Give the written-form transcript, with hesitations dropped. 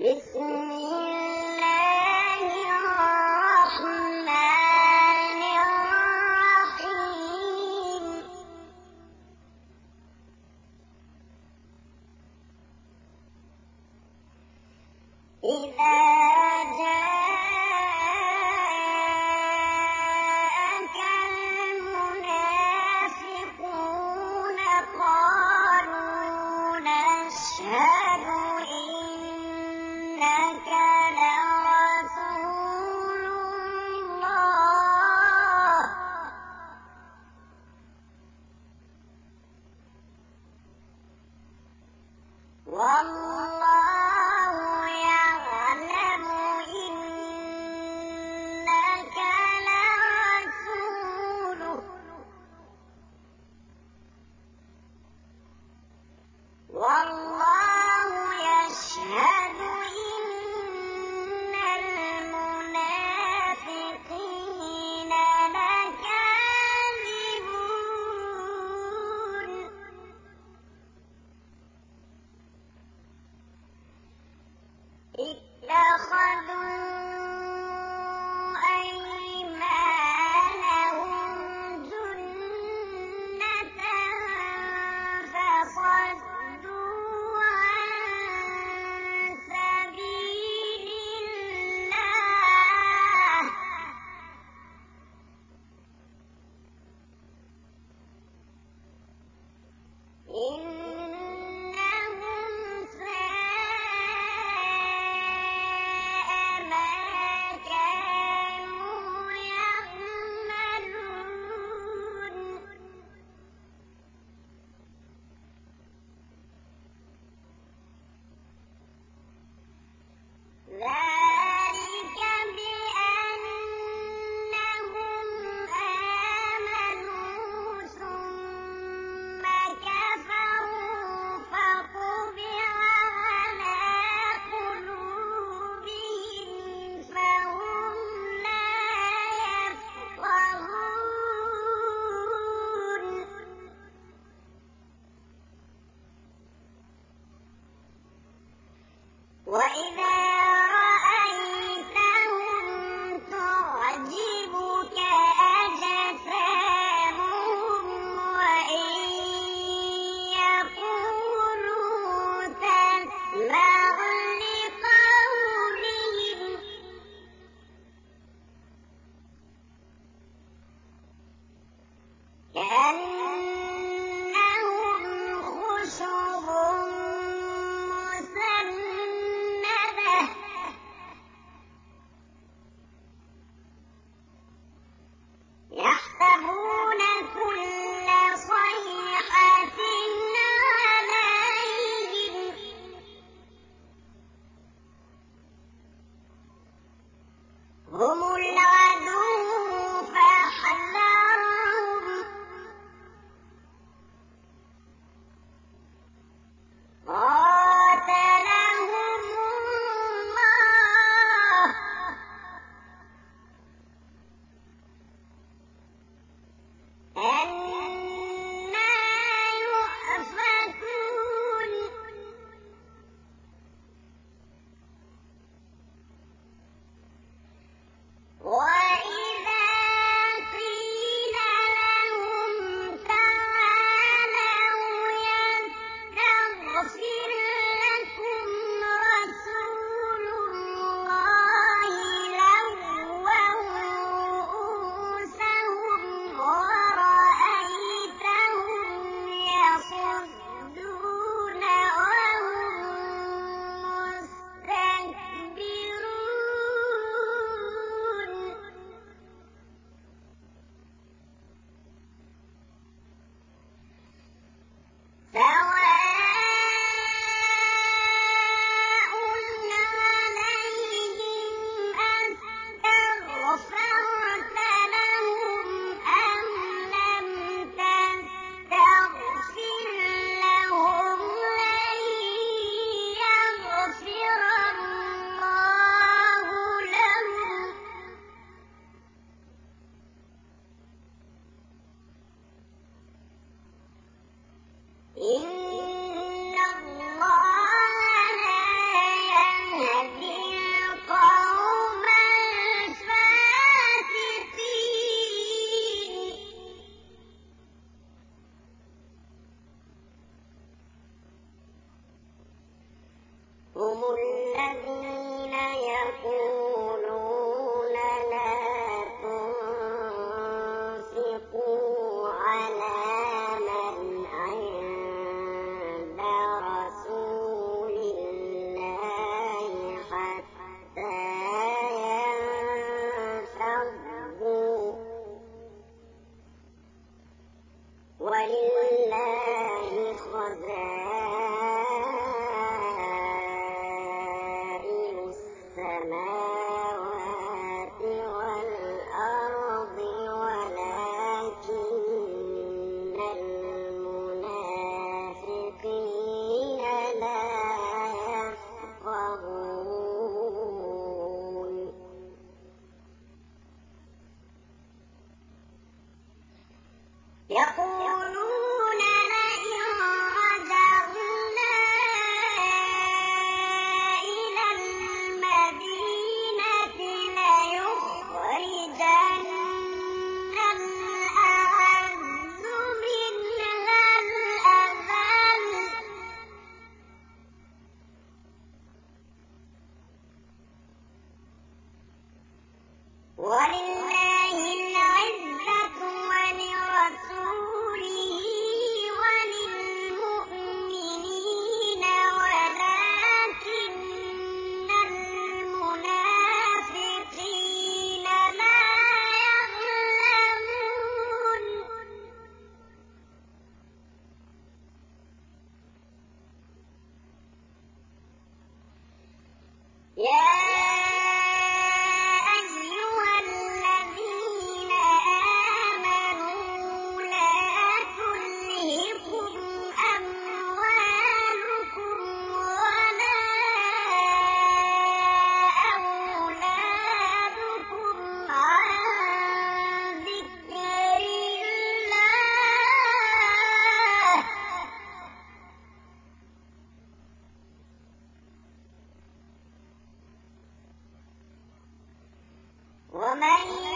بسم الله الرحمن الرحيم إذا جاءك المنافقون قالوا نشهد إنك لرسول الله والله يعلم إنك لرسوله والله يشهد إن المنافقين لكاذبون اتخذوا أيمانهم جنة فصدوا عن سبيل الله إنهم ساء ما كانوا يعملون ذلك بأنهم آمنوا ثم كفروا فطبع على قلوبهم فهم لا يفقهون وإذا رأيتهم تعجبك أجسامهم وإن يقولوا تسمع لقولهم كأنهم خشب مسندة هم الذين يقولون لا تنفقوا على من عند رسول الله حتى ينفضوا، ولله خزائن السماوات والأرض ولكن المنافقين لا يفقهون. يقولون لئن رجعنا إلى المدينة ليخرجن الأعز منها الأذل، ولله العزة ولرسوله وللمؤمنين ولكن المنافقين لا يعلمون. يا أيها الذين آمنوا لا تلهكم أموالكم ولا أولادكم عن ذكر الله، ومن